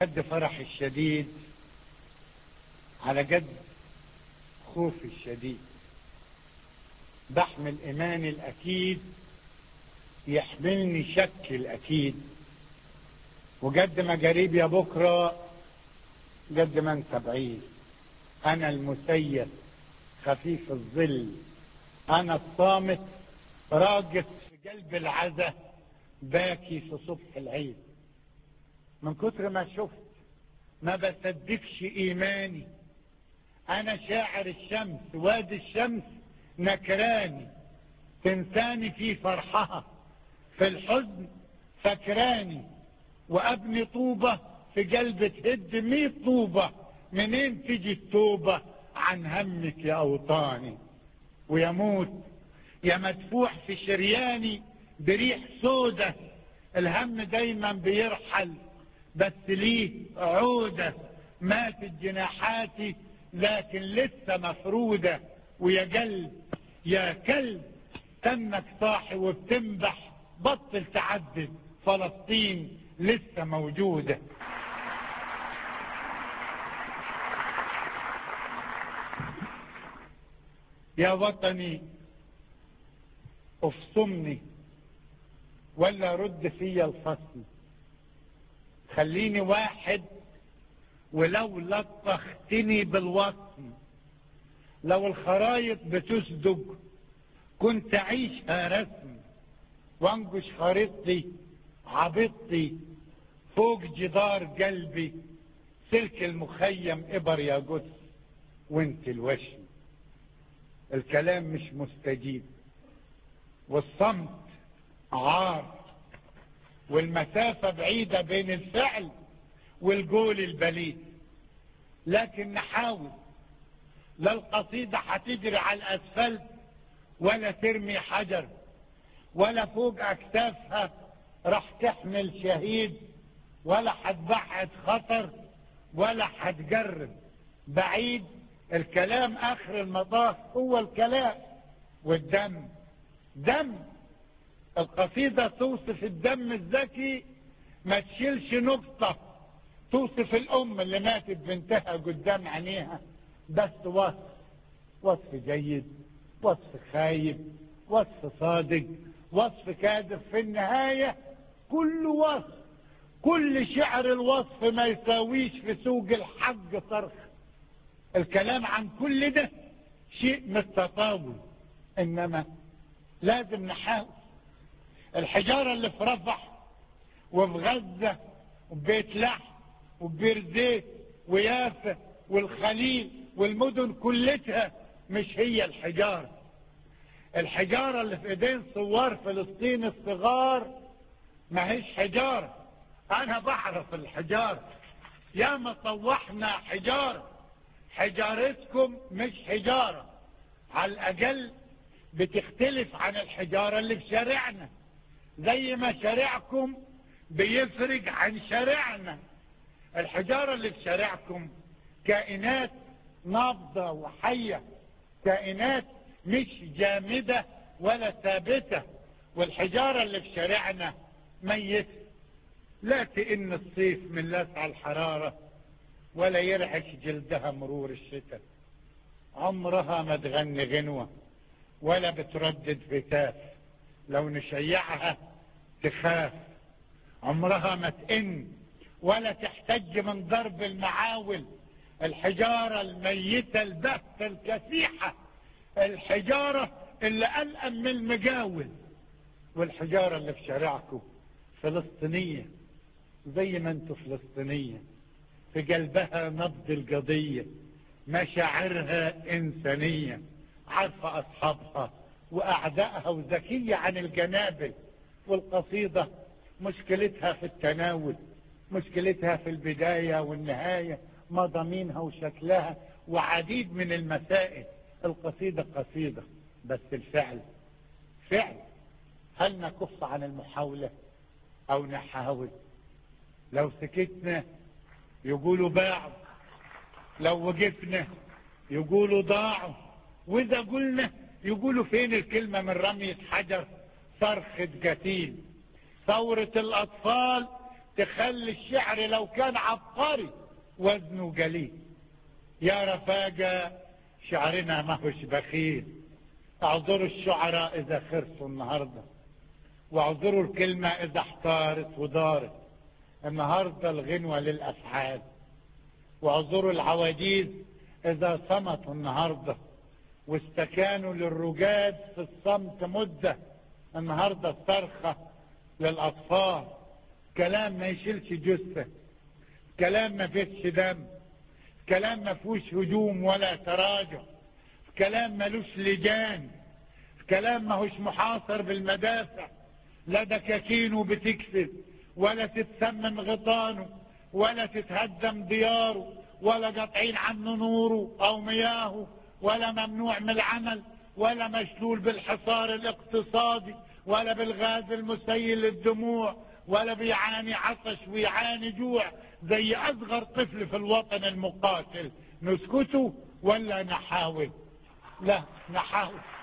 قد فرحي الشديد على قد خوفي الشديد، بحمل إيماني الأكيد يحملني شكي الأكيد. وقد ما قريب يا بكرة قد ما انت بعيد، أنا المسير خفيف الظل، أنا الصامت راقد في قلب العزة باكي في صبح العيد. من كتر ما شفت ما بصدقش إيماني، أنا شاعر الشمس وادي الشمس نكراني، تنساني في فرحها في الحزن فكراني، وأبني طوبة في قلب تهد 100 طوبة، منين تجي التوبة عن همك يا أوطاني؟ ويموت يا مدفوع في شرياني بريح سودة، الهم دايما بيرحل بس ليه عودة، ماتت جناحاتي لكن لسه مفرودة. ويا قلب يا كلب تمك صاحي وبتنبح، بطل تعدد فلسطين لسه موجودة. يا وطني افصمني ولا رد فيا الفصل، خليني واحد ولو لطختني بالوطن، لو الخرايط بتصدق كنت أعيشها رسم، وانقش خريطتي عبطتي فوق جدار قلبي، سلك المخيم إبر يا قدس وانت الوشم. الكلام مش مستجيب والصمت عار، والمسافة بعيدة بين الفعل والقول البليد، لكن نحاول. لا القصيدة هتجري على الأسفلت ولا ترمي حجر، ولا فوق أكتافها راح تحمل شهيد، ولا هتبعد خطر ولا هتجرب بعيد. الكلام آخر المطاف هو الكلام، والدم دم. القصيدة توصف الدم الذكي ما تشيلش نقطة، توصف الأم اللي ماتت بنتها قدام عينيها، بس وصف جيد، وصف خايب، وصف صادق، وصف كاذب، في النهاية كل وصف، كل شعر الوصف ما يساويش في سوق الحق صرخ. الكلام عن كل ده شيء متطاول، إنما لازم نحاول. الحجارة اللي في رفح وفي غزة وبيت لحم وبير زيت ويافا والخليل والمدن كلتها مش هي الحجارة. الحجارة اللي في ايدين ثوار فلسطين الصغار ما هيش حجارة. انا بعرف الحجارة، ياما طوحنا حجارة، حجارتكم مش حجارة، على الاقل بتختلف عن الحجارة اللي في شارعنا، زي ما شارعكم بيفرق عن شارعنا. الحجارة اللي في شارعكم كائنات نابضة وحية، كائنات مش جامدة ولا ثابتة، والحجارة اللي في شارعنا ميتة، لا تئن الصيف من لسع الحرارة ولا يرعش جلدها مرور الشتاء، عمرها ما تغني غنوة ولا بتردد هتاف، لو نشيعها تخاف، عمرها ما تئن ولا تحتج من ضرب المعاول. الحجارة الميتة البهتة الكسيحة، الحجارة اللي ألأم من المجاول. والحجارة اللي في شارعكم فلسطينية، زي ما انتوا فلسطينية، في قلبها نبض القضية، مشاعرها إنسانية، عارفة أصحابها وأعدائها وذكية عن الجنابل. والقصيدة مشكلتها في التناول، مشكلتها في البداية والنهاية، مضامينها وشكلها وعديد من المسائل. القصيدة قصيدة بس الفعل فعل. هل نكف عن المحاولة أو نحاول؟ لو سكتنا يقولوا باعوا، لو وقفنا يقولوا ضاعوا، وإذا قلنا يقولوا فين الكلمة من رمية حجر صرخة قتيل. ثورة الأطفال تخلي الشعر لو كان عبقري وزنه قليل. يا رفاقة شعرنا ما هوش بخيل. اعذروا الشعراء اذا خرسوا النهاردة، واعذروا الكلمة اذا احتارت ودارت النهاردة الغنوة للافعال، واعذروا العواجيز اذا صمتوا النهاردة واستكانوا للرجاد في الصمت مدة. النهاردة الصرخة للاطفال كلام ما يشيلش جثة، كلام ما فيهش دم، كلام ما فيهوش هجوم ولا تراجع، كلام ملوش لجان، كلام ما هوش محاصر بالمدافع، لا دكاكينه بتكسر ولا تتسمم غطانه ولا تتهدم دياره ولا قاطعين عنه نوره او مياهه ولا ممنوع من العمل ولا مشلول بالحصار الاقتصادي ولا بالغاز المسيل للدموع ولا بيعاني عطش ويعاني جوع زي اصغر طفل في الوطن المقاتل. نسكته ولا نحاول؟ لا نحاول.